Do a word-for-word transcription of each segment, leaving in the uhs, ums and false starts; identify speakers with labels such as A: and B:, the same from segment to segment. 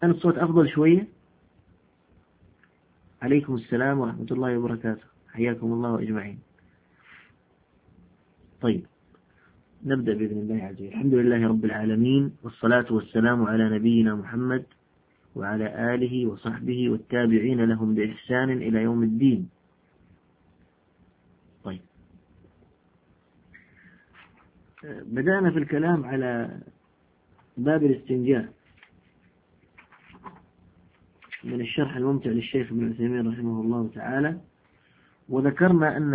A: أنا الصوت أفضل شوية. عليكم السلام ورحمة الله وبركاته، حياكم الله أجمعين. طيب نبدأ بإذن الله عز وجل. الحمد لله رب العالمين، والصلاة والسلام على نبينا محمد وعلى آله وصحبه والتابعين لهم بإحسان إلى يوم الدين. طيب بدأنا في الكلام على باب الاستنجاء من الشرح الممتع للشيخ ابن عثيمين رحمه الله تعالى، وذكرنا أن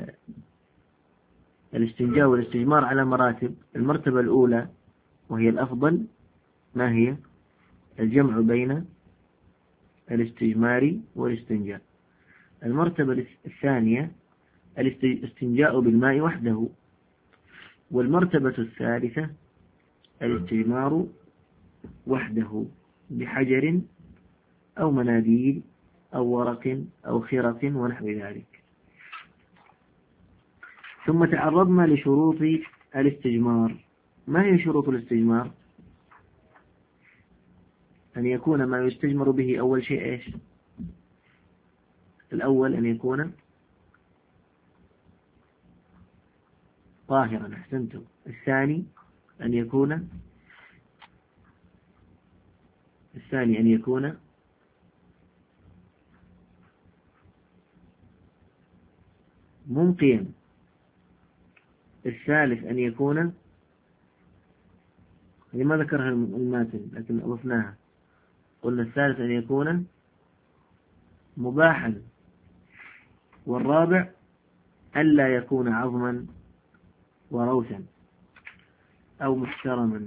A: الاستنجاء والاستجمار على مراتب. المرتبة الأولى وهي الأفضل ما هي؟ الجمع بين الاستجمار والاستنجاء. المرتبة الثانية الاستنجاء بالماء وحده. والمرتبة الثالثة الاستجمار وحده بحجر أو مناديل أو ورق أو خرق ونحو ذلك. ثم تعرضنا لشروط الاستجمار. ما هي شروط الاستجمار؟ أن يكون ما يستجمر به أول شيء إيش؟ الأول أن يكون طاهرا، أحسنتم. الثاني أن يكون الثاني أن يكون منقيا. الثالث أن يكون، هذه ما ذكرها الماتن لكن أضفناها، قلنا الثالث أن يكون مباحا. والرابع ألا يكون عظما وروثا أو محترما.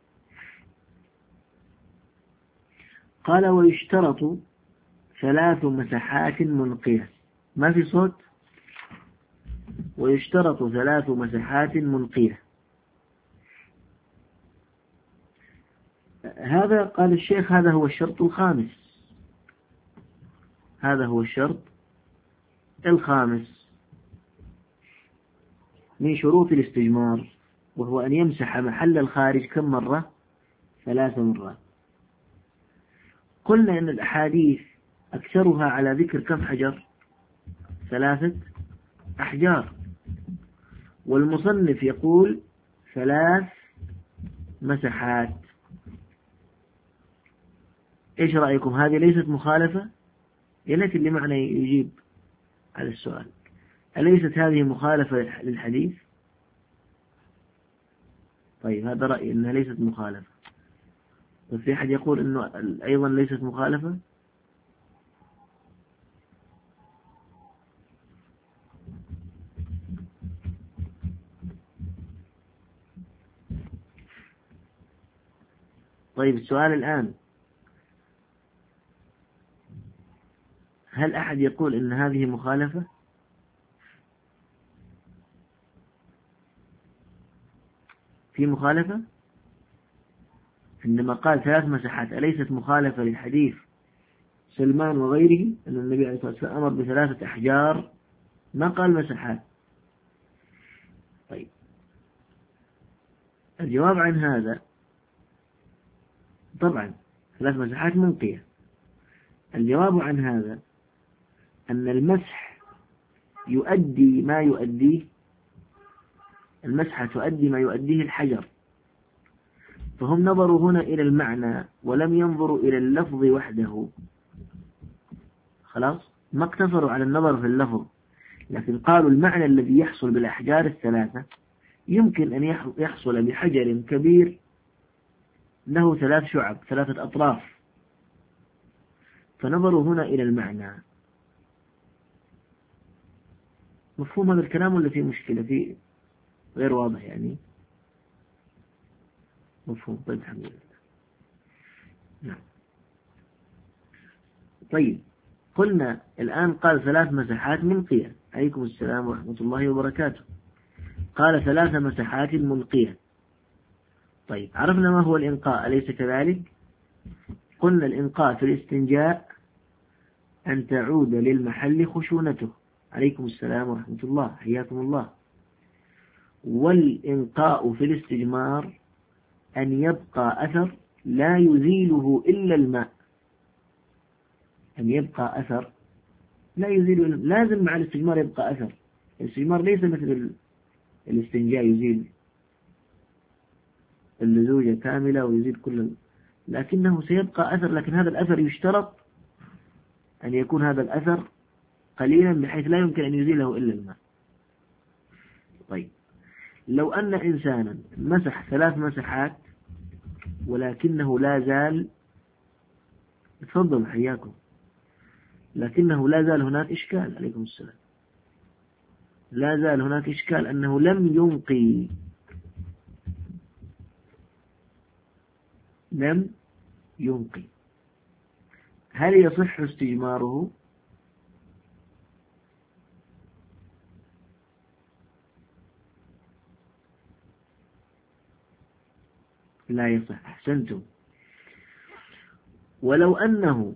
A: قال ويشترط ثلاث مسحات منقية. ما في صوت؟ ويشترط ثلاث مسحات منقية. هذا قال الشيخ هذا هو الشرط الخامس. هذا هو الشرط الخامس من شروط الاستجمار، وهو أن يمسح محل الخارج كم مرة؟ ثلاث مرات. قلنا أن الأحاديث أكثرها على ذكر كم حجر؟ ثلاثة أحجار. والمصنف يقول ثلاث مسحات. إيش رأيكم؟ هذه ليست مخالفة؟ يا ليت اللي معنا يجيب على السؤال. أليست هذه مخالفة للحديث؟ طيب هذا رأيي أنها ليست مخالفة. بس في أحد يقول أنه أيضا ليست مخالفة؟ طيب السؤال الآن، هل أحد يقول أن هذه مخالفة؟ في مخالفة؟ عندما قال ثلاث مسحات أليست مخالفة للحديث سلمان وغيره أن النبي عليه الصلاة والسلام أمر بثلاثة أحجار، ما قال مسحات. طيب الجواب عن هذا طبعا ثلاث مسحات منقية. الجواب عن هذا أن المسح يؤدي ما يؤديه المسحة تؤدي ما يؤديه الحجر، فهم نظروا هنا إلى المعنى ولم ينظروا إلى اللفظ وحده. خلاص ما اقتصروا على النظر في اللفظ، لكن قالوا المعنى الذي يحصل بالأحجار الثلاثة يمكن أن يحصل بحجر كبير له ثلاث شعب، ثلاثة أطراف، فنظروا هنا إلى المعنى. مفهوم هذا الكلام ولا في مشكلة؟ فيه غير واضح يعني؟ مفهوم. طيب الحمد لله. نعم. طيب قلنا الآن قال ثلاث مسحات منقية. عليكم السلام ورحمة الله وبركاته. قال ثلاث مسحات منقية. طيب عرفنا ما هو الإنقاء أليس كذلك؟ قلنا الإنقاء في الاستنجاء أن تعود للمحل خشونته. عليكم السلام ورحمة الله، حياكم الله. والإنقاء في الاستجمار أن يبقى أثر لا يزيله إلا الماء، أن يبقى أثر لا يزيله، لازم مع الاستجمار يبقى أثر. الاستجمار ليس مثل الاستنجاء يزيل اللزوجة كاملة ويزيل كل، لكنه سيبقى أثر، لكن هذا الأثر يشترط أن يكون هذا الأثر قليلا بحيث لا يمكن أن يزيله إلا الماء. طيب لو أن إنسانا مسح ثلاث مسحات ولكنه لا زال، تفضل حياكم، لكنه لا زال هناك إشكال، عليكم السلام، لا زال هناك إشكال أنه لم ينقي، لم ينقي، هل يصح استجماره؟ لا يصح، أحسنتم. ولو أنه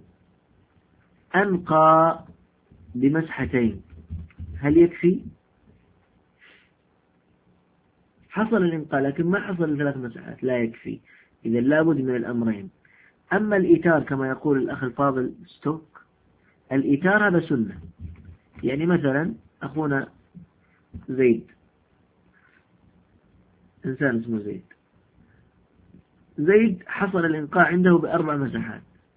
A: أنقى بمسحتين هل يكفي؟ حصل الإنقاء لكن ما حصل الثلاث مسحات، لا يكفي، إذا لابد من الأمرين. أما الإيتار كما يقول الأخ الفاضل ستوك، الإيتار هذا سنة، يعني مثلا أخونا زيد، إنسان اسمه زيد، زيد حصل الإنقاء عنده بأربع مسحات،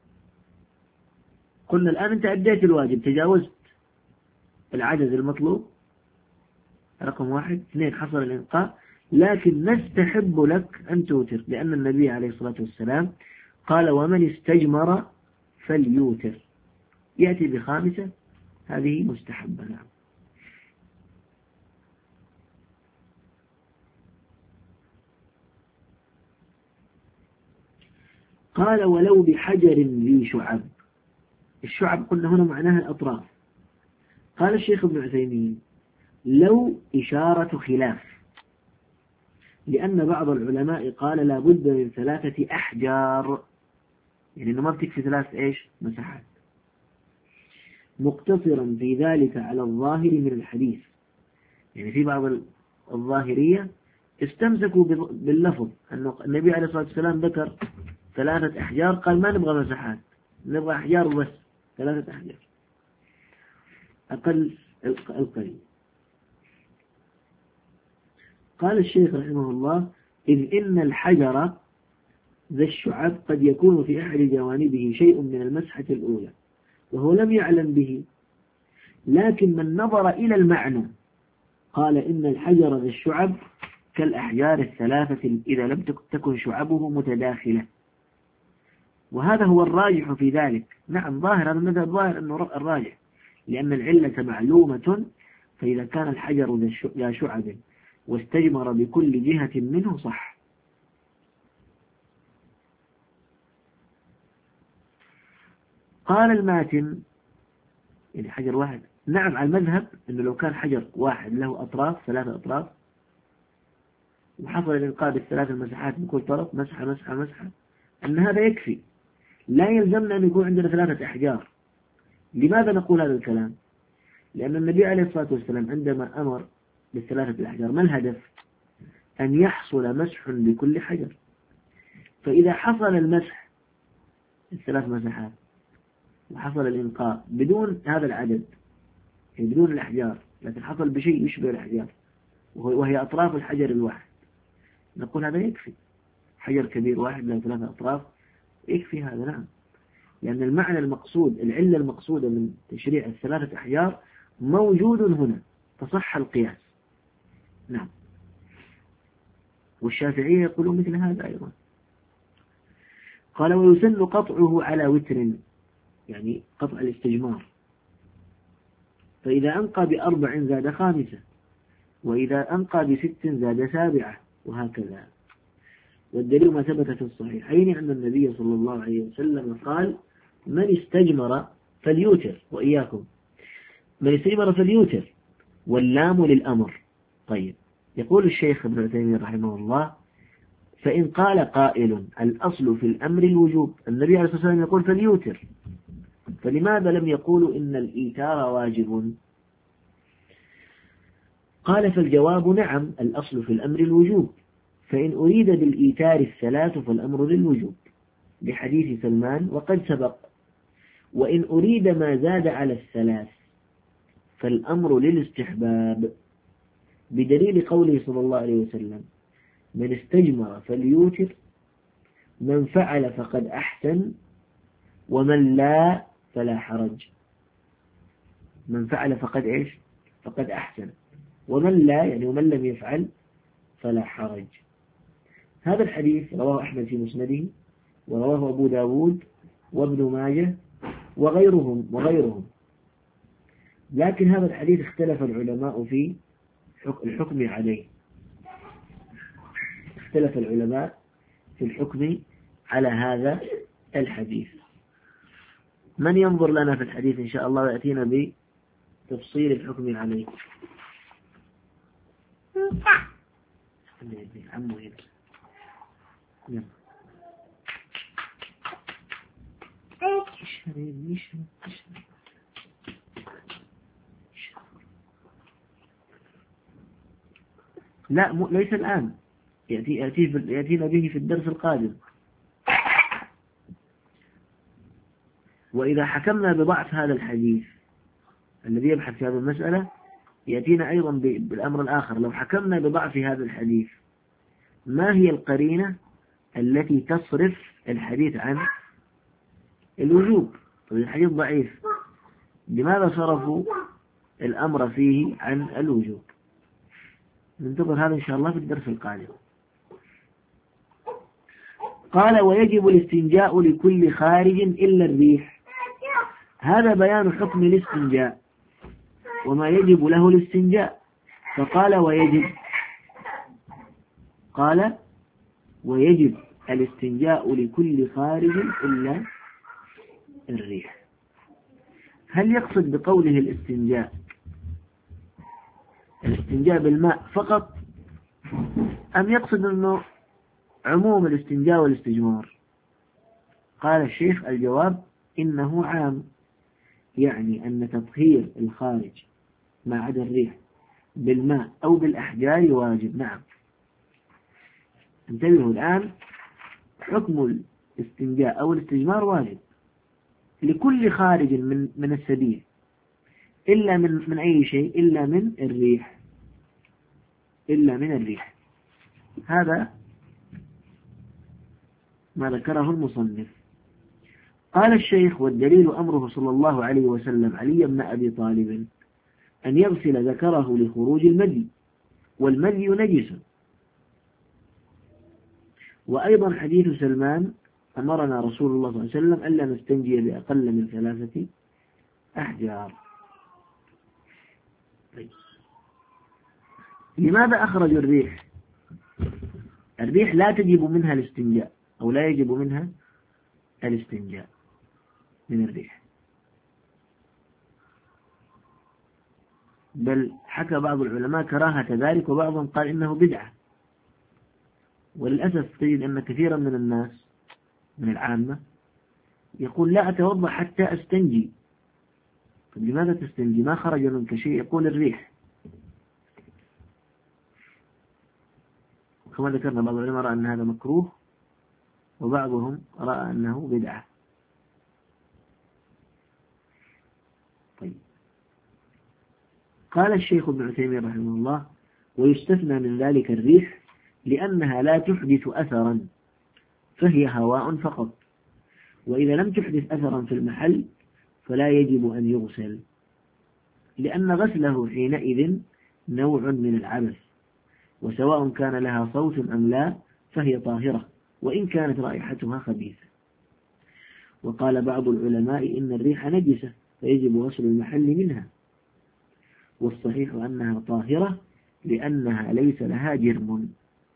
A: قلنا الآن أنت أديت الواجب، تجاوزت العدد المطلوب، رقم واحد. اثنين، حصل الإنقاء، لكن نستحب لك أن توتر، لأن النبي عليه الصلاة والسلام قال ومن استجمر فليوتر، يأتي بخامسة، هذه مستحبة. نعم. قال ولو بحجر ذي شعب، الشعب قلنا هنا معناها الأطراف. قال الشيخ ابن عثيمين لو إشارة خلاف، لأن بعض العلماء قال لا بد من ثلاثة أحجار، يعني أنه ما بتكفي ثلاث إيش مساحات، مقتصرا في ذلك على الظاهر من الحديث. يعني في بعض الظاهرية استمسكوا باللفظ أنه النبي عليه الصلاة والسلام ذكر ثلاثة أحجار، قال ما نبغى مساحات، نبغى أحجار بس، ثلاثة أحجار أقل القليل. قال الشيخ رحمه الله إذ إن الحجر ذا الشعب قد يكون في أحد جوانبه شيء من المسحة الأولى وهو لم يعلم به، لكن من نظر إلى المعنى قال إن الحجر ذا الشعب كالأحجار الثلاثة إذا لم تكن شعبه متداخلة، وهذا هو الراجح في ذلك. نعم ظاهر، هذا المذهب ظاهر أنه الراجح، لأن العلة معلومة، فإذا كان الحجر ذا شعب واستجمر بكل جهة منه صح. قال الماتن يعني حجر واحد، نعم على المذهب أنه لو كان حجر واحد له أطراف، ثلاثة أطراف، وحصل الإنقاء بالثلاث المساحات من كل طرف، مسحة مسحة مسحة، أن هذا يكفي، لا يلزمنا أن يكون عندنا ثلاثة أحجار. لماذا نقول هذا الكلام؟ لأن النبي عليه الصلاة والسلام عندما أمر بالثلاثة الأحجار ما الهدف؟ أن يحصل مسح بكل حجر، فإذا حصل المسح الثلاث مساحات وحصل الإنقاء بدون هذا العدد، يعني بدون الأحجار، لكن حصل بشيء يشبه الأحجار وهي أطراف الحجر الواحد، نقول هذا يكفي، حجر كبير واحد له ثلاثة أطراف يكفي هذا. نعم، لأن المعنى المقصود، العلة المقصودة من تشريع الثلاثة أحجار موجود هنا، فصح القياس. نعم، والشافعية يقولون مثل هذا أيضا. قال ويسن قطعه على وتر، يعني قطع الاستجمار، فإذا أنقى بأربع زاد خامسة، وإذا أنقى بست زاد سابعة، وهكذا. والدليل ما ثبت في الصحيحين أن النبي صلى الله عليه وسلم قال من استجمر فليوتر، وإياكم من استجمر فليوتر، واللام للأمر. طيب، يقول الشيخ ابن عثيمين رحمه الله فإن قال قائل الأصل في الأمر الوجوب، النبي عليه الصلاة والسلام يقول فليوتر، فلماذا لم يقولوا إن الإيتار واجب؟ قال فالجواب نعم، الأصل في الأمر الوجوب، فإن أريد بالإيتار الثلاث فالأمر للوجوب، لحديث سلمان وقد سبق. وإن أريد ما زاد على الثلاث فالأمر للاستحباب، بدليل قوله صلى الله عليه وسلم: من استجمر فليوتر، من فعل فقد أحسن، ومن لا فلا حرج. من فعل فقد إيش؟ فقد أحسن، ومن لا يعني ومن لم يفعل فلا حرج. هذا الحديث رواه أحمد في مسنده، ورواه أبو داود وابن ماجه وغيرهم وغيرهم لكن هذا الحديث اختلف العلماء في الحكم عليه، اختلف العلماء في الحكم على هذا الحديث. من ينظر لنا في الحديث إن شاء الله ويأتينا بتفصيل الحكم عليه؟ عمو هنا. يلا. لا م... ليس الآن، يأتي يأتي يأتينا به في الدرس القادم. وإذا حكمنا بضعف هذا الحديث الذي يبحث في هذه المسألة يأتينا أيضا بالأمر الآخر. لو حكمنا بضعف هذا الحديث ما هي القرينة التي تصرف الحديث عن الوجوب؟ طيب الحديث ضعيف، لماذا صرفوا الأمر فيه عن الوجوب؟ ننتظر هذا إن شاء الله في الدرس القادم. قال: ويجب الاستنجاء لكل خارج إلا الريح. هذا بيان حكم الاستنجاء وما يجب له الاستنجاء. فقال ويجب، قال ويجب الاستنجاء لكل خارج إلا الريح. هل يقصد بقوله الاستنجاء الاستنجاء بالماء فقط، أم يقصد أنه عموم الاستنجاء والاستجمار؟ قال الشيخ: الجواب إنه عام، يعني أن تطهير الخارج ما عدا الريح بالماء أو بالأحجار واجب. نعم، انتبهوا الآن، حكم الاستنجاء أو الاستجمار واجب لكل خارج من من السبيل، إلا من من أي شيء؟ إلا من الريح، إلا من الريح. هذا ما ذكره المصنف. قال الشيخ: والدليل أمره صلى الله عليه وسلم علي بن أبي طالب أن يغسل ذكره لخروج المدي، والمدي نجس. وأيضا حديث سلمان: أمرنا رسول الله صلى الله عليه وسلم ألا نستنجي بأقل من ثلاثة أحجار. طيب. لماذا أخرج الريح؟ الريح لا تجب منها الاستنجاء، أو لا يجب منها الاستنجاء من الريح، بل حكى بعض العلماء كراهة ذلك، وبعضهم قال إنه بدعة. وللأسف تجد أن كثيرا من الناس من العامة يقول: لا أتوضأ حتى أستنجي. طيب لماذا تستنجي؟ ما خرج منك شيء. يقول: الريح. وكما ذكرنا بعض العلماء رأى أن هذا مكروه، وبعضهم رأى أنه بدعة. طيب. قال الشيخ ابن عثيمين رحمه الله: ويستثنى من ذلك الريح لأنها لا تحدث أثرا، فهي هواء فقط، وإذا لم تحدث أثرا في المحل فلا يجب أن يغسل، لأن غسله حينئذ نوع من العبث، وسواء كان لها صوت أم لا فهي طاهرة وإن كانت رائحتها خبيثة. وقال بعض العلماء إن الريح نجسة فيجب غسل المحل منها، والصحيح أنها طاهرة لأنها ليس لها جرم.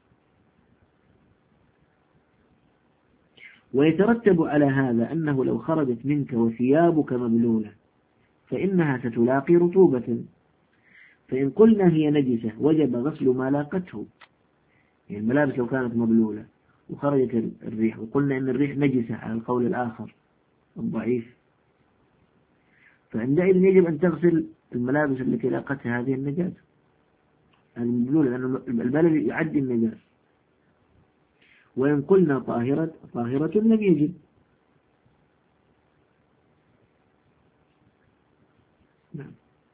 A: ويترتب على هذا أنه لو خرجت منك وثيابك مبلولة فإنها ستلاقي رطوبة، فإن قلنا هي نجسة وجب غسل ما لاقته. يعني الملابس لو كانت مبلولة وخرجت الريح وقلنا إن الريح نجسة على القول الآخر الضعيف، فعندئذ يجب أن تغسل الملابس التي لاقتها هذه النجاسة المبلولة، لأن البلل يعدي النجاسة. وإن قلنا طاهرة طاهرة لم يجب. نعم.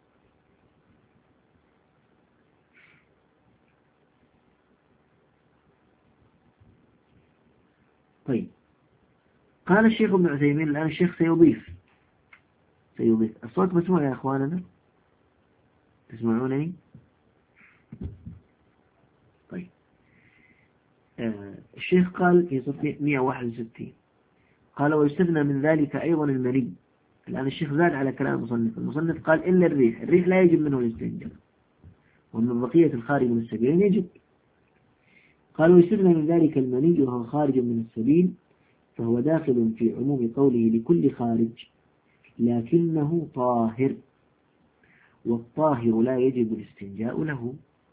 A: طيب، قال الشيخ ابن عثيمين الآن الشيخ سيضيف سيضيف الصوت مسموع يا أخواننا؟ تسمعونني؟ طيب. آه الشيخ قال في صفحة مئة وواحد وستين، قال ويستثنى من ذلك أيضا المني. الآن الشيخ زاد على كلام المصنف. المصنف قال إلا الريح، الريح لا يجب منه الاستنجاء، ومن بقية الخارج من السبيل يجب. قال ويستثنى من ذلك المني وهو خارج من السبيل، فهو داخل في عموم قوله لكل خارج لكنه طاهر، والطاهر لا يجب الاستنجاء له.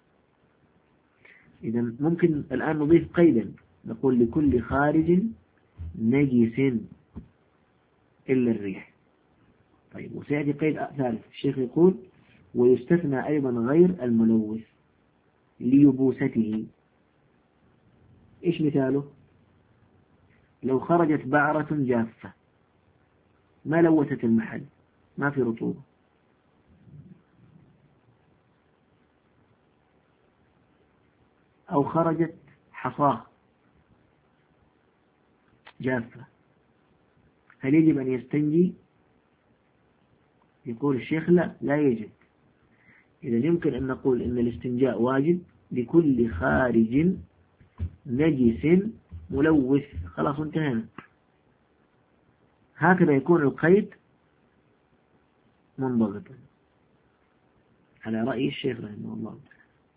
A: إذا ممكن الآن نضيف قيدا، نقول لكل خارج نجس إلا الريح. طيب، وسيأتي قيد ثالث. الشيخ يقول ويستثنى أيضا غير الملوث ليبوسته. إيش مثاله؟ لو خرجت بعرة جافة ما لوثت المحل، ما في رطوبة، أو خرجت حصاة جافة، هل يجب أن يستنجي؟ يقول الشيخ لا، لا يجب. إذا يمكن أن نقول إن الاستنجاء واجب لكل خارج نجس ملوث. خلاص انتهينا. هكذا يكون القيد منضبطا على رأي الشيخ رحمه الله تعالى.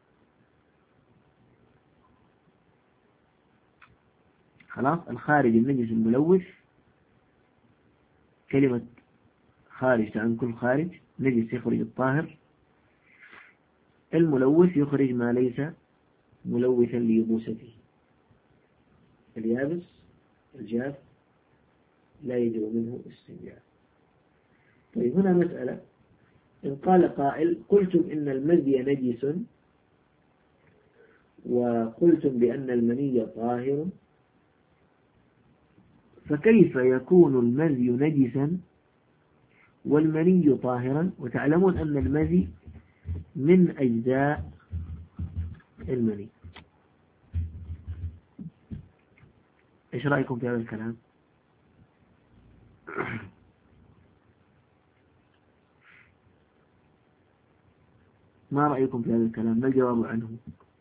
A: خلاص، الخارج النجس الملوث، كلمة خارج عن كل خارج، نجس يخرج الطاهر، الملوث يخرج ما ليس ملوثا ليبوسته. اليابس الجاف لا يجب منه استنجاء. طيب، هنا مسألة. إن قال قائل قلتم إن المذي نجس وقلتم بأن المني طاهر، فكيف يكون المذي نجسا والمني طاهرا، وتعلمون أن المذي من أجزاء المني؟ إيش رأيكم في هذا الكلام؟ ما رأيكم في هذا الكلام؟ ما الجواب عنه؟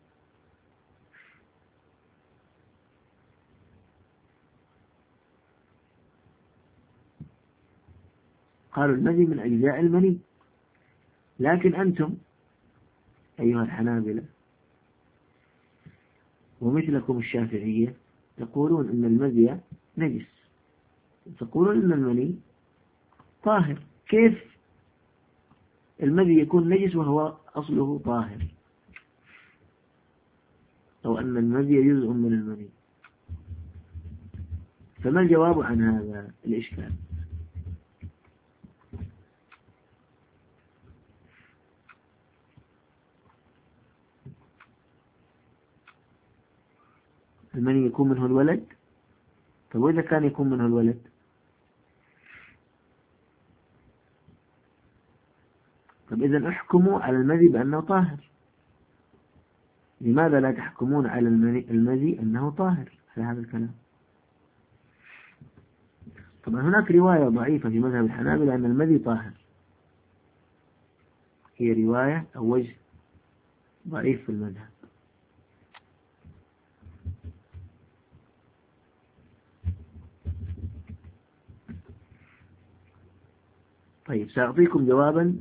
A: قالوا المذي من أجزاء المني، لكن أنتم أيها الحنابلة ومثلكم الشافعية تقولون إن المذي نجس، تقولون إن المني طاهر. كيف المذي يكون نجس وهو أصله طاهر، أو أن المذي جزء من المني؟ فما الجواب عن هذا الإشكال؟ المني يكون منه الولد. طيب، وإذا كان يكون منه الولد؟ طيب، إذن احكموا على المذي بأنه طاهر. لماذا لا تحكمون على المذي أنه طاهر على هذا الكلام؟ طبعا هناك رواية ضعيفة في مذهب الحنابلة أن المذي طاهر، هي رواية أو وجه ضعيف في المذهب. طيب، سأعطيكم جوابا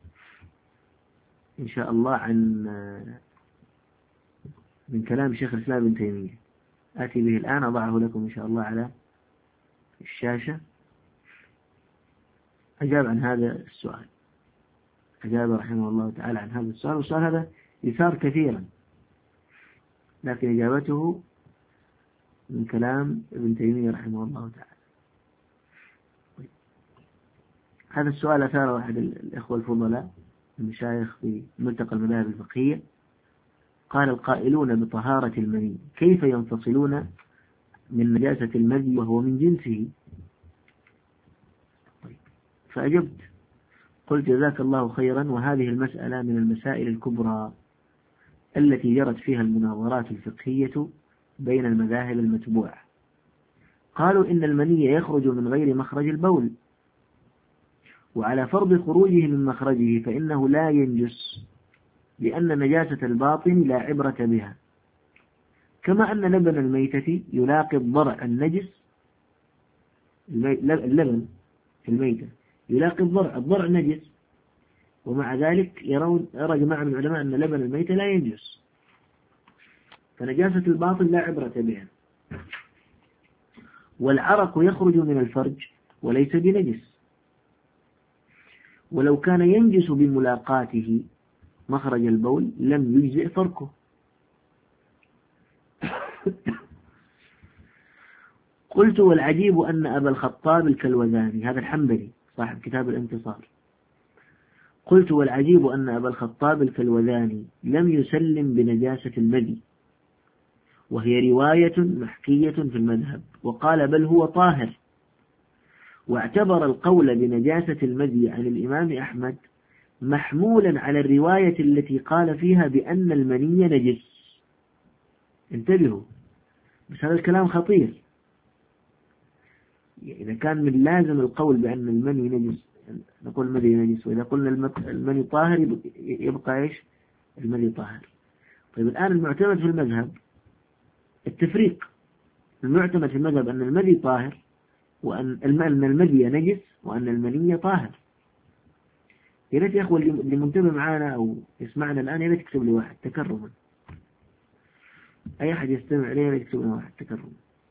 A: إن شاء الله عن من كلام شيخ الإسلام ابن تيمية، آتي به الآن، أضعه لكم إن شاء الله على الشاشة. أجاب عن هذا السؤال، أجاب رحمه الله تعالى عن هذا السؤال، والسؤال هذا يثار كثيرا، لكن إجابته من كلام ابن تيمية رحمه الله تعالى. هذا السؤال أثار أحد الإخوة الفضلاء المشايخ في ملتقى المذاهب الفقهية، قال القائلون بطهارة المني كيف ينفصلون من نجاسة المذي وهو من جنسه. طيب. فأجبت قلت جزاك الله خيرا، وهذه المسألة من المسائل الكبرى التي جرت فيها المناظرات الفقهية بين المذاهب المتبوعة. قالوا إن المني يخرج من غير مخرج البول، وعلى فرض خروجه من مخرجه فإنه لا ينجس، لأن نجاسة الباطن لا عبرة بها، كما أن لبن الميتة يلاقي الضرع النجس، اللبن في الميتة يلاقي الضرع الضرع نجس، ومع ذلك يرون يرى جماعة من العلماء أن لبن الميتة لا ينجس، فنجاسة الباطن لا عبرة بها. والعرق يخرج من الفرج وليس بنجس، ولو كان ينجس بملاقاته مخرج البول لم يجزئ فركه. قلت والعجيب أن أبا الخطاب الكلوذاني، هذا الحنبلي صاحب كتاب الانتصار، قلت والعجيب أن أبا الخطاب الكلوذاني لم يسلم بنجاسة المذي، وهي رواية محكية في المذهب، وقال بل هو طاهر، واعتبر القول بنجاسة المذي عن الإمام أحمد محمولا على الرواية التي قال فيها بأن المني نجس. انتبهوا، بس هذا الكلام خطير. إذا كان من لازم القول بأن المني نجس نقول المني نجس، وإذا قلنا المني طاهر يبقى إيش؟ المني طاهر. طيب الآن المعتمد في المذهب التفريق، المعتمد في المذهب أن المني طاهر، وأن المني نجس، وأن المني طاهر. يا ريت يا أخوة اللي منتبه معانا أو يسمعنا الآن يا ريت يكتب لي واحد تكرما، أي أحد يستمع لي يكتب لي واحد تكرما.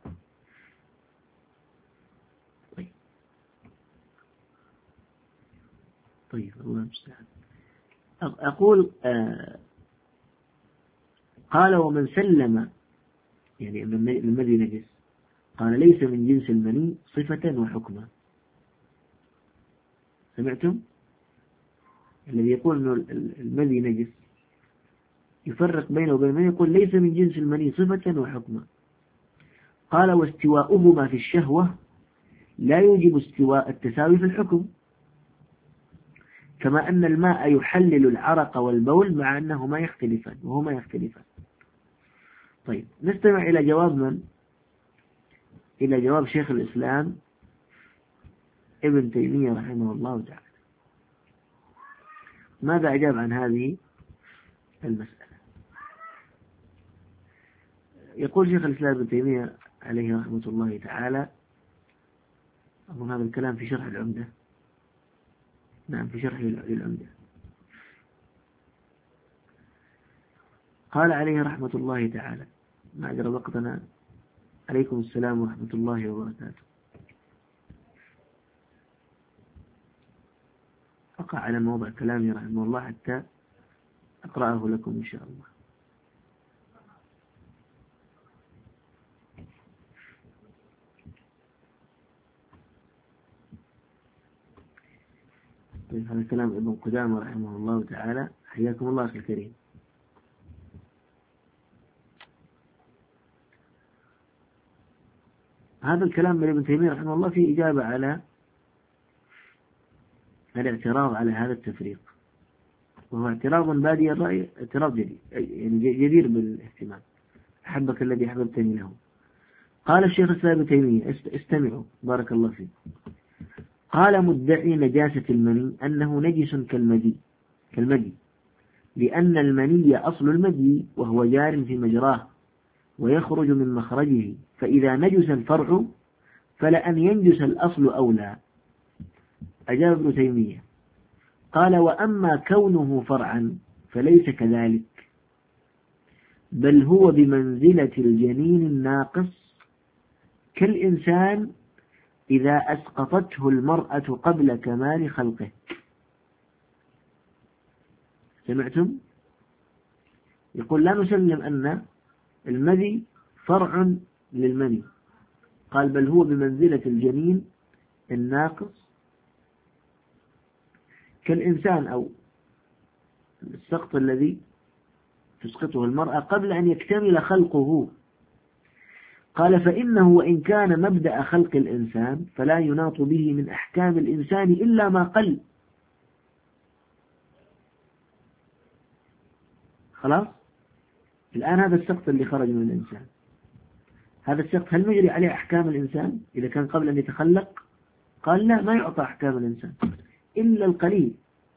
A: طيب طيب الله المستعان. أقول آه قال ومن سلم يعني أن المذي نجس، قال ليس من جنس المني صفة وحكما. سمعتم؟ الذي يقول أن المذي نجس يفرق بينه وبين المني، يقول ليس من جنس المني صفة وحكما. قال واستواؤهما في الشهوة لا يوجب استواء التساوي في الحكم، كما أن الماء يحلل العرق والبول مع أنهما يختلفان وهما يختلفان. طيب نستمع إلى جواب من؟ إلى جواب شيخ الإسلام ابن تيمية رحمه الله تعالى. ماذا أجاب عن هذه المسألة؟ يقول شيخ الإسلام ابن تيمية عليه رحمة الله تعالى، أظن هذا الكلام في شرح العمدة، نعم في شرح العمدة، قال عليه رحمة الله تعالى، ما أجرى وقتنا، عليكم السلام ورحمة الله وبركاته. أقع على موضع كلامي رحمه الله حتى أقرأه لكم إن شاء الله. طيب هذا كلام ابن قدامة رحمه الله تعالى. حياكم الله أخي الكريم. هذا الكلام من ابن تيمية رحمه الله فيه إجابة على الاعتراض على هذا التفريق، وهو اعتراض بادي الرأي، اعتراض جديد يعني جدير بالاهتمام، أحبك الذي أحببتني له. قال الشيخ الإسلام ابن تيمية، استمعوا بارك الله فيكم، قال مدعي نجاسة المني أنه نجس كالمدي كالمدي لأن المني أصل المدي وهو جار في مجراه ويخرج من مخرجه، فإذا نجس الفرع فلأن ينجس الأصل أولى. أجاب ابن تيمية قال وأما كونه فرعا فليس كذلك، بل هو بمنزلة الجنين الناقص كالإنسان إذا أسقطته المرأة قبل كمال خلقه. سمعتم؟ يقول لا نسلم أن المذي فرع للمني، قال بل هو بمنزلة الجنين الناقص كالإنسان، أو السقط الذي تسقطه المرأة قبل أن يكتمل خلقه. قال فإنه وإن كان مبدأ خلق الإنسان فلا يناط به من أحكام الإنسان إلا ما قل. خلاص، الآن هذا السقط اللي خرج من الإنسان، هذا السقط هل نجري عليه أحكام الإنسان إذا كان قبل أن يتخلق؟ قال لا، ما يعطى أحكام الإنسان إلا القليل.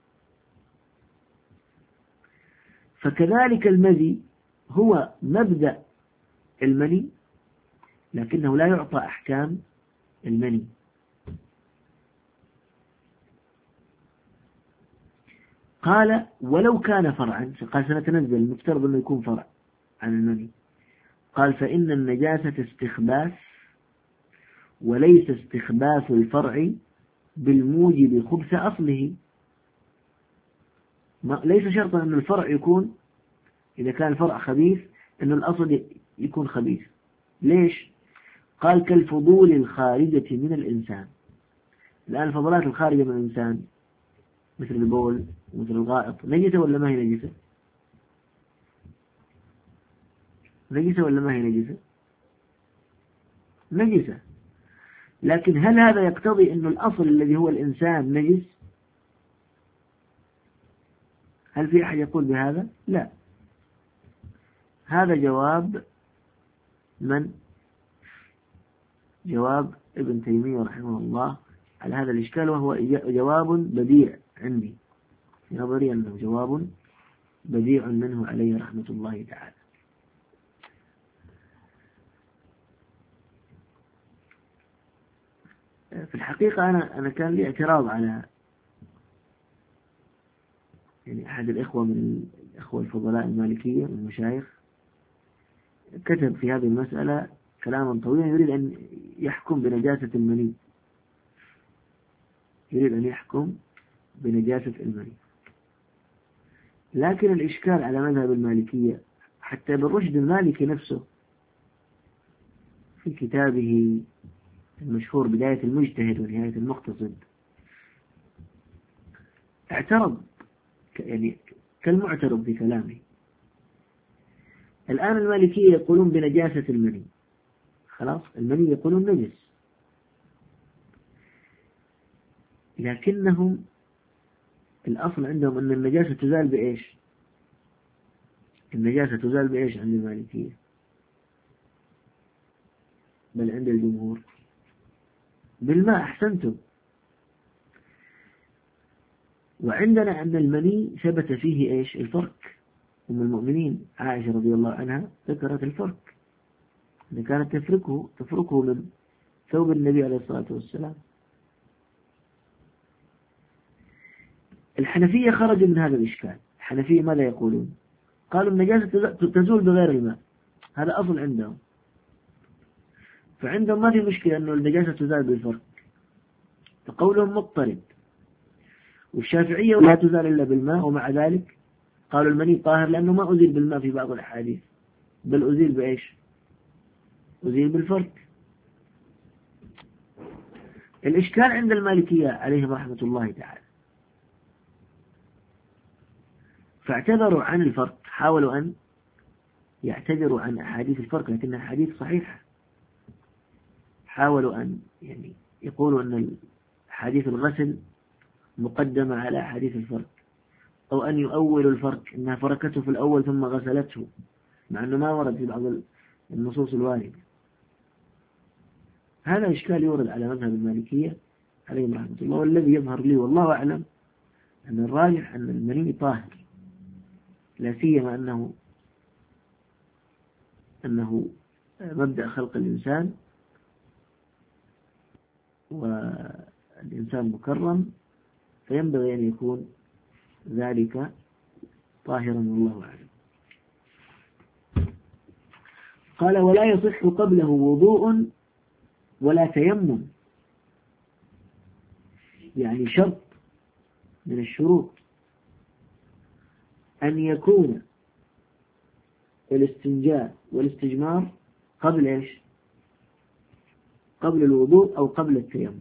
A: فكذلك المذي هو مبدأ المني لكنه لا يعطى أحكام المني. قال ولو كان فرعا، قال سنتنزل المفترض أنه يكون فرع عن المني. قال فإن النجاسة استخباث وليس استخباث الفرع بالموجب خبث أصله. ليس شرطا أن الفرع يكون، إذا كان الفرع خبيث أن الأصل يكون خبيث. ليش؟ قال كالفضول الخارجة من الإنسان. الآن الفضلات الخارجة من الإنسان مثل البول ومثل الغائط نجسة ولا ما هي نجسة؟ نجسة ولا ما هي نجسة؟ نجسة. لكن هل هذا يقتضي أن الأصل الذي هو الإنسان نجس؟ هل في أحد يقول بهذا؟ لا. هذا جواب من؟ جواب ابن تيمية رحمه الله على هذا الإشكال، وهو جواب بديع عندي في نظري، أنه جواب بديع منه عليه رحمة الله تعالى. في الحقيقة أنا أنا كان لي اعتراض على يعني أحد الإخوة من الإخوة الفضلاء المالكية من المشايخ، كتب في هذه المسألة كلاما طويلا يريد أن يحكم بنجاسة المني، يريد أن يحكم بنجاسة المني. لكن الإشكال على مذهب المالكية حتى ابن رشد المالكي نفسه في كتابه المشهور بداية المجتهد ونهاية المقتصد اعترض يعني كالمعترض في كلامه. الآن المالكية يقولون بنجاسة المني، خلاص المني يقولون نجس، لكنهم الأصل عندهم أن النجاسة تزال بإيش؟ النجاسة تزال بإيش عند المالكية؟ بل عند الجمهور بالماء. أحسنتم. وعندنا أن المني ثبت فيه إيش؟ الفرق. أم المؤمنين عائشة رضي الله عنها ذكرت الفرق، أن كانت تفركه تفركه من ثوب النبي عليه الصلاة والسلام. الحنفية خرجوا من هذا الإشكال. الحنفية ماذا يقولون؟ قالوا النجاسة تزول بغير الماء، هذا أصل عندهم، فعندهم ما في مشكلة أنه النجاسة تزال بالفرق، فقولهم مضطرد. والشافعية لا تزال إلا بالماء، ومع ذلك قالوا المني طاهر لأنه ما أزيل بالماء في بعض الأحاديث، بل أزيل بإيش؟ أزيل بالفرق. الإشكال عند المالكية عليهم رحمة الله تعالى، فاعتذروا عن الفرق، حاولوا أن يعتذروا عن أحاديث الفرق لكنها أحاديث صحيحة. حاولوا أن يعني يقولوا أن حديث الغسل مقدمة على حديث الفرق، أو أن يؤولوا الفرق إنها فركته في الأول ثم غسلته، مع أنه ما ورد في بعض النصوص الواردة. هذا إشكال يورد على مذهب المالكية عليهم رحمة الله، والذي يظهر لي والله أعلم أن الراجح أن المني طاهر، لا سيما أنه أنه مبدأ خلق الإنسان والإنسان مكرم، فينبغي أن يكون ذلك طاهرا والله أعلم. قال ولا يصح قبله وضوء ولا تيمم، يعني شرط من الشروط أن يكون الاستنجاء والاستجمار قبل إيش؟ قبل الوضوء أو قبل التيمم.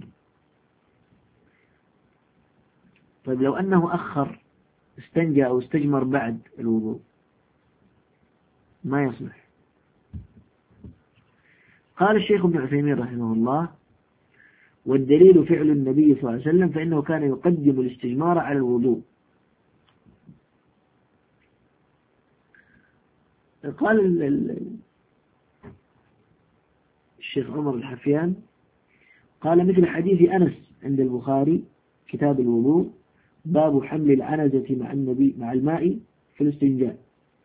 A: طيب لو أنه أخر استنجى أو استجمر بعد الوضوء ما يصلح. قال الشيخ ابن عثيمين رحمه الله: والدليل فعل النبي صلى الله عليه وسلم، فإنه كان يقدم الاستجمار على الوضوء. قال الشيخ عمر الحفيان قال: مثل حديث أنس عند البخاري كتاب الوضوء باب حمل العنزة مع النبي مع الماء في الاستنجاء،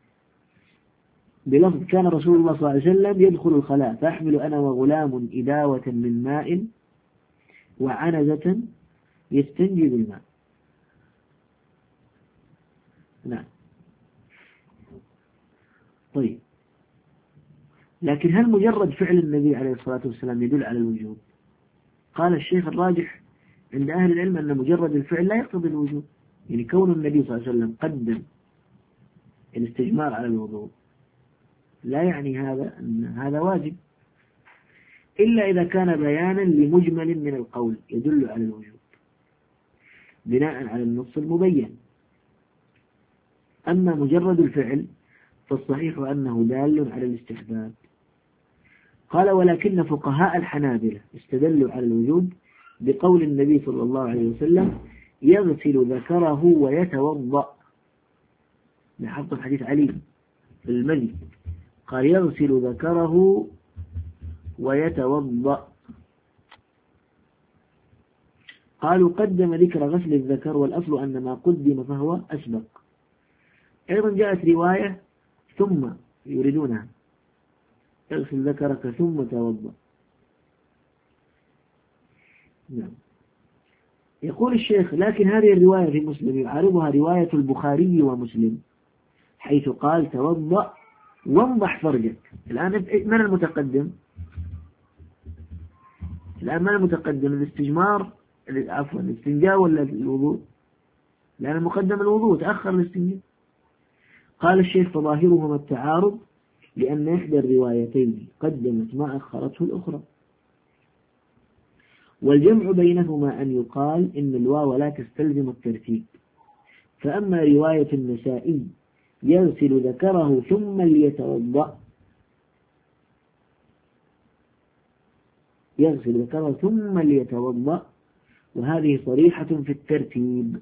A: بلفظ: كان رسول الله صلى الله عليه وسلم يدخل الخلاء فأحمل أنا وغلام إداوة من ماء وعنزة يستنجي بالماء. نعم. طيب، لكن هل مجرد فعل النبي عليه الصلاة والسلام يدل على الوجوب؟ قال الشيخ: الراجح عند أهل العلم أن مجرد الفعل لا يقتضي الوجوب، يعني كون النبي صلى الله عليه وسلم قدم الاستجمار على الوضوء لا يعني هذا أن هذا واجب، إلا إذا كان بيانا لمجمل من القول يدل على الوجوب بناء على النص المبين. أما مجرد الفعل فالصحيح أنه دال على الاستحباب. قال: ولكن فقهاء الحنابلة استدلوا على الوجوب بقول النبي صلى الله عليه وسلم: يغسل ذكره ويتوضأ، لحفظ الحديث علي في المذي، قال: يغسل ذكره ويتوضأ. قالوا: قدم ذكر غسل الذكر، والأصل أن ما قدم فهو أسبق. أيضا جاءت رواية ثم يريدونها: اغسل ذكرك ثم توضأ. نعم. يقول الشيخ: لكن هذه الرواية في مسلم يعارضها رواية البخاري ومسلم، حيث قال: توضأ وانضح فرجك. الآن من المتقدم؟ الآن من المتقدم؟ الاستجمار، عفوا الاستنجاء ولا الوضوء؟ لأن المقدم الوضوء، تأخر الاستنجاء. قال الشيخ: فظاهرهما التعارض، لأن إحدى الروايتين قدمت ما أخرته الأخرى، والجمع بينهما أن يقال إن الواو لا تستلزم الترتيب. فأما رواية النسائي: يغسل ذكره ثم ليتوضأ، يغسل ذكره ثم ليتوضأ، وهذه صريحة في الترتيب.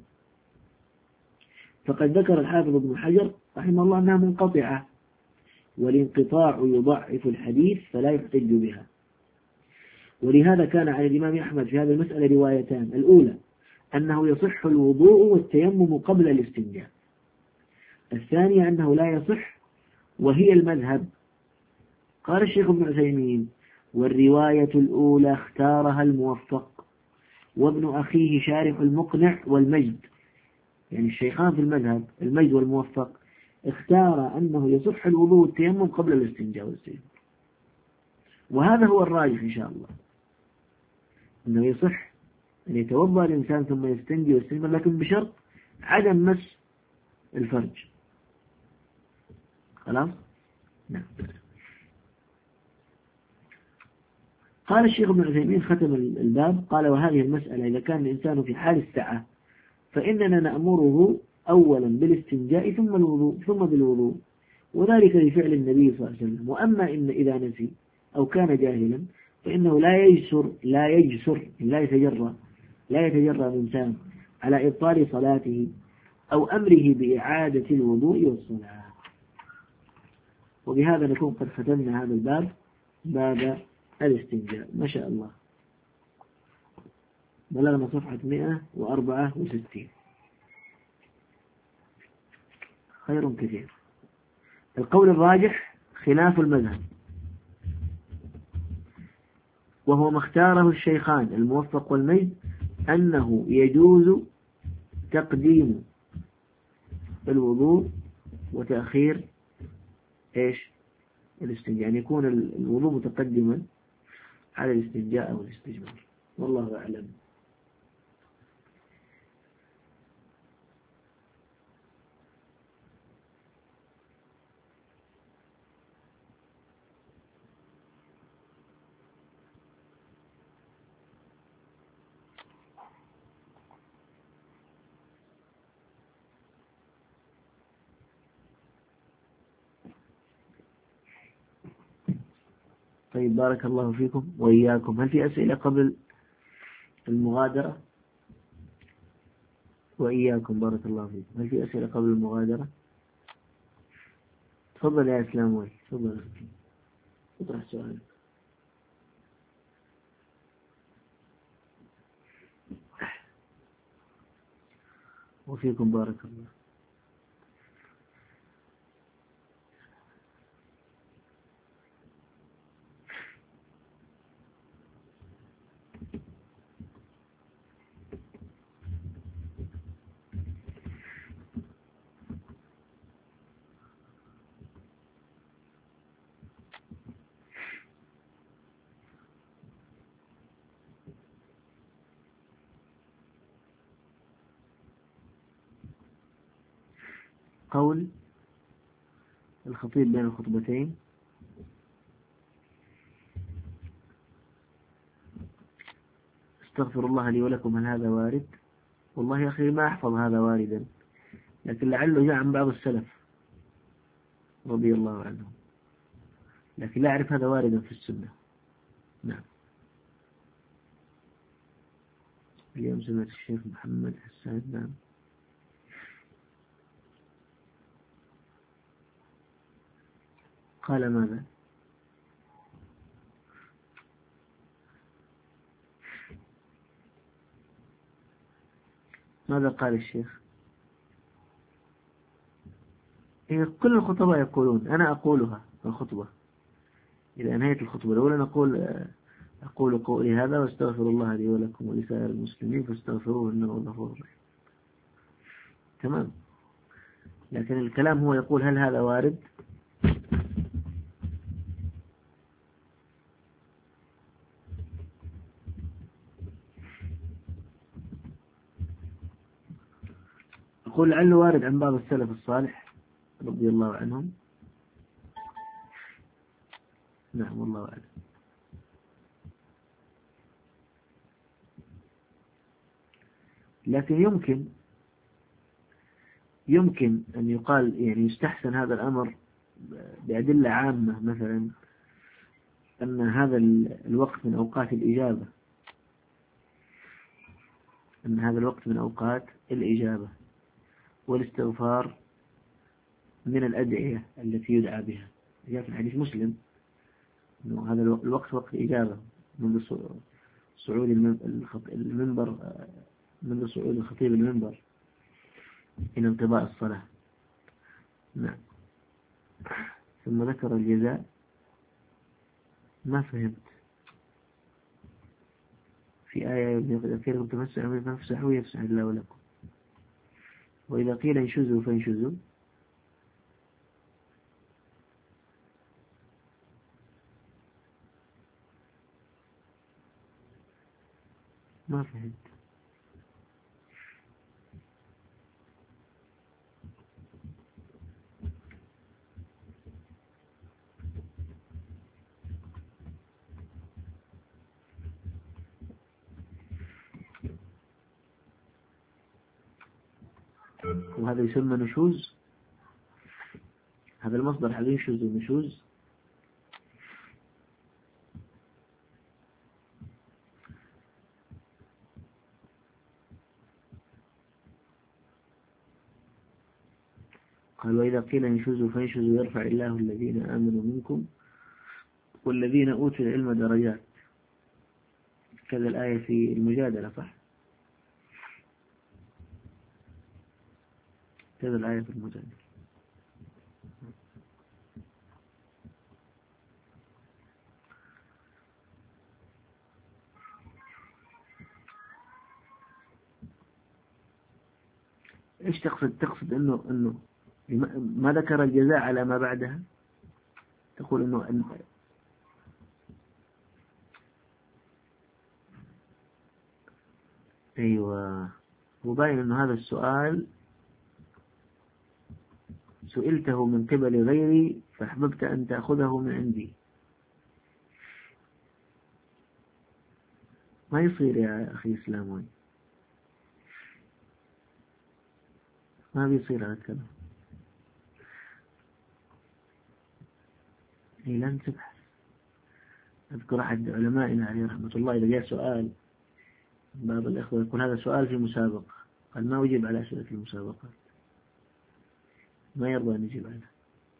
A: فقد ذكر الحافظ ابن حجر رحمه الله أنها منقطعة، والانقطاع يضعف الحديث فلا يحتج بها. ولهذا كان على الإمام أحمد في هذه المسألة روايتان: الأولى أنه يصح الوضوء والتيمم قبل الاستنجاء، الثانية أنه لا يصح وهي المذهب. قال الشيخ ابن عثيمين: والرواية الأولى اختارها الموفق وابن أخيه شارح المقنع والمجد، يعني الشيخان في المذهب المجد والموفق، اختار أنه يصح الوضوء والتيمم قبل الاستنجاء والسجود، وهذا هو الراجح إن شاء الله، أنه يصح أن يتوضأ الإنسان ثم يستنجي ويستجمر، لكن بشرط عدم مس الفرج. خلاص؟ نعم. قال الشيخ ابن عثيمين ختم الباب، قال: وهذه المسألة إذا كان الإنسان في حال السعة فإننا نأمره أولا بالاستنجاء ثم الوضوء ثم بالوضوء، وذلك لفعل النبي صلى الله عليه وسلم. وأما إن إذا نسي أو كان جاهلا فإنه لا يجسر لا يجسر لا يتجرى لا يتجرى الإنسان على إبطال صلاته أو أمره بإعادة الوضوء والصلاة. وبهذا نكون قد ختمنا هذا الباب، باب الاستنجاء. ما شاء الله بلغنا صفحة مئة وأربعة وستين، خير كثير. القول الراجح خلاف المذهب، وهو ما اختاره الشيخان الموفق والمجد، أنه يجوز تقديم الوضوء وتأخير إيش الاستنجاء، يعني يكون الوضوء متقدما على الاستنجاء أو الاستجمار، والله أعلم. طيب بارك الله فيكم وإياكم. هل في أسئلة قبل المغادرة؟ وإياكم بارك الله فيكم. هل في أسئلة قبل المغادرة؟ تفضل يا إسلام وي، تفضل اطرح سؤالك. وفيكم بارك الله. قول الخطيب بين الخطبتين: استغفر الله لي ولكم، هل هذا وارد؟ والله يا أخي ما أحفظ هذا واردا، لكن لعله جاء عن بعض السلف رضي الله عنهم، لكن لا أعرف هذا واردا في السنة. نعم. اليوم سمعت الشيخ محمد حسان. نعم. قال ماذا؟ ماذا قال الشيخ؟ هي كل الخطباء يقولون، أنا أقولها في الخطبة إذا انهيت الخطبة الأولى، نقول أقول قولي هذا واستغفر الله لي ولكم ولسائر المسلمين فاستغفروه إنه غفور رحيم. تمام. لكن الكلام هو يقول هل هذا وارد؟ أقول لعله وارد عن بعض السلف الصالح رضي الله عنهم. نعم والله أعلم. لكن يمكن يمكن أن يقال يعني يستحسن هذا الأمر بأدلة عامة، مثلا أن هذا الوقت من أوقات الإجابة، أن هذا الوقت من أوقات الإجابة، والاستغفار من الأدعية التي يدعى بها. جاء في الحديث مسلم أنه هذا الوقت وقت إجابة منذ صعود المنبر، منذ صعود الخطيب المنبر إلى انقضاء الصلاة. نعم. ثم ذكر الجزاء. ما فهمت. في آية إذا قيل لكم تمسحوا فافسحوا يفسح الله لكم، وإذا قيل انشزوا فانشزوا. ما فهمت. وهذا يسمى نشوز. هذا المصدر حق ينشز ونشوز. قال وإذا قيل انشزوا فانشزوا يرفع الله الذين آمنوا منكم والذين أوتوا العلم درجات. كذا الآية في المجادلة صح؟ كذا الآية في المجادلة. إيش تقصد؟ تقصد إنه إنه ما ذكر الجزاء على ما بعدها؟ تقول إنه أن أيوة، وباين إنه هذا السؤال سئلته من قبل غيري فأحببت أن تأخذه من عندي. ما يصير يا أخي إسلامي، ما بيصير هذا الكلام. إيه لن تبحث. أذكر أحد علمائنا عليه رحمة الله إذا جاء سؤال بعض الإخوة يقول هذا سؤال في مسابقة، قال ما أجيب على أسئلة المسابقات، ما يرضى أن يجيب عنها.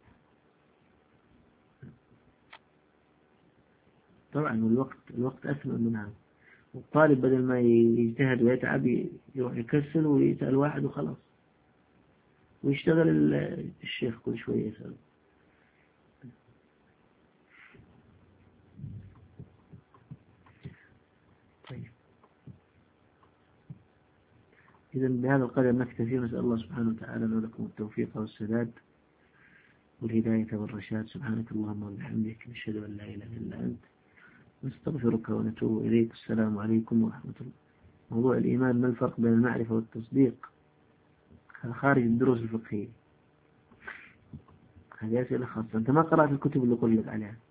A: طبعا الوقت الوقت أثمن من هذا، والطالب بدل ما يجتهد ويتعب يروح يكسل ويسأل واحد وخلاص، ويشتغل الشيخ كل شوية يسأل. طيب إذا بهذا القدر نكتفي، نسأل الله سبحانه وتعالى لكم التوفيق والسداد والهداية والرشاد. سبحانك اللهم وبحمدك نشهد أن لا إله إلا أنت نستغفرك ونتوب إليك. السلام عليكم ورحمة الله. موضوع الإيمان، ما الفرق بين المعرفة والتصديق؟ خارج الدروس الفقهية، هذه أسئلة خاصة، أنت ما قرأت الكتب اللي قلت لك عليها.